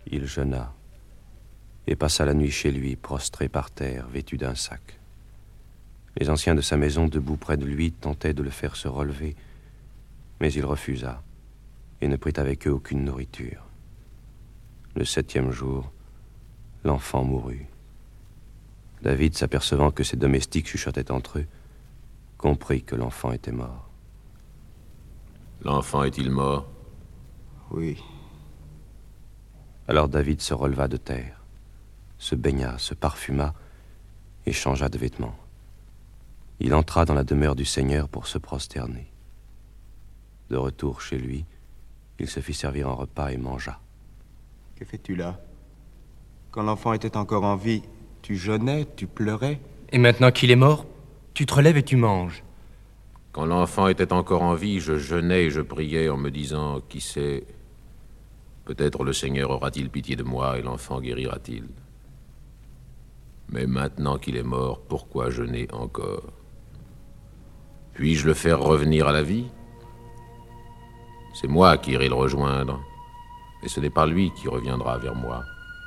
Il jeûna et passa la nuit chez lui, prostré par terre, vêtu d'un sac. Les anciens de sa maison, debout près de lui, tentaient de le faire se relever, mais il refusa et ne prit avec eux aucune nourriture. Le 7e jour, l'enfant mourut. David, s'apercevant que ses domestiques chuchotaient entre eux, comprit que l'enfant était mort. L'enfant est-il mort? Oui. Alors David se releva de terre, se baigna, se parfuma et changea de vêtements. Il entra dans la demeure du Seigneur pour se prosterner. De retour chez lui, il se fit servir un repas et mangea. Que fais-tu là? Quand l'enfant était encore en vie, tu jeûnais, tu pleurais? Et maintenant qu'il est mort, tu te relèves et tu manges. Quand l'enfant était encore en vie, je jeûnais et je priais en me disant, qui sait, peut-être le Seigneur aura-t-il pitié de moi et l'enfant guérira-t-il. Mais maintenant qu'il est mort, pourquoi jeûner encore? Puis-je le faire revenir à la vie? C'est moi qui irai le rejoindre, et ce n'est pas lui qui reviendra vers moi.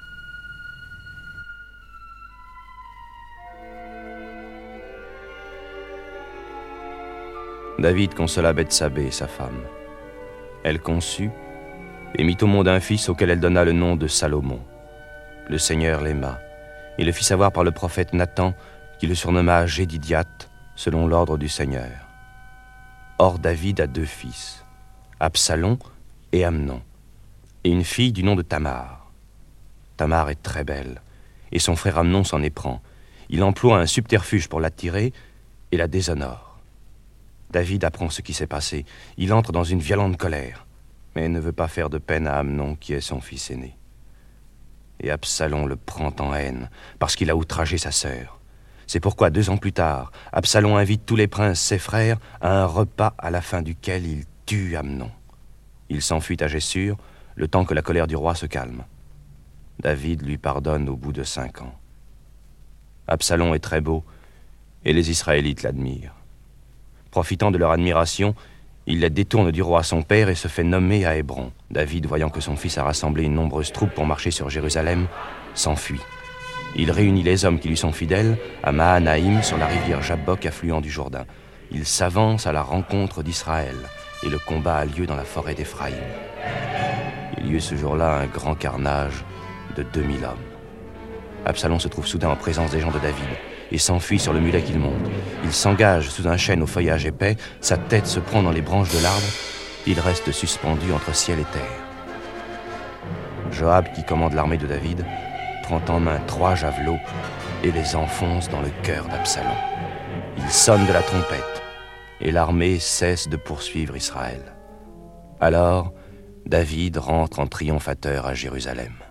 David consola Bethsabée, sa femme. Elle conçut et mit au monde un fils auquel elle donna le nom de Salomon. Le Seigneur l'aima et le fit savoir par le prophète Nathan, qui le surnomma Jédidiath, selon l'ordre du Seigneur. Or David a 2 fils, Absalom et Amnon, et une fille du nom de Tamar. Tamar est très belle, et son frère Amnon s'en éprend. Il emploie un subterfuge pour l'attirer et la déshonore. David apprend ce qui s'est passé. Il entre dans une violente colère, mais ne veut pas faire de peine à Amnon, qui est son fils aîné. Et Absalom le prend en haine, parce qu'il a outragé sa sœur. C'est pourquoi 2 ans plus tard, Absalom invite tous les princes, ses frères, à un repas à la fin duquel il tue Amnon. Il s'enfuit à Gessur, le temps que la colère du roi se calme. David lui pardonne au bout de 5 ans. Absalom est très beau, et les Israélites l'admirent. Profitant de leur admiration, il les détourne du roi son père et se fait nommer à Hébron. David, voyant que son fils a rassemblé une nombreuse troupe pour marcher sur Jérusalem, s'enfuit. Il réunit les hommes qui lui sont fidèles à Mahanaïm, sur la rivière Jabbok, affluent du Jourdain. Il s'avance à la rencontre d'Israël, et le combat a lieu dans la forêt d'Éphraïm. Il y eut ce jour-là un grand carnage de 2000 hommes. Absalom se trouve soudain en présence des gens de David et s'enfuit sur le mulet qu'il monte. Il s'engage sous un chêne au feuillage épais, sa tête se prend dans les branches de l'arbre, il reste suspendu entre ciel et terre. Joab, qui commande l'armée de David, prend en main 3 javelots et les enfonce dans le cœur d'Absalom. Il sonne de la trompette et l'armée cesse de poursuivre Israël. Alors, David rentre en triomphateur à Jérusalem.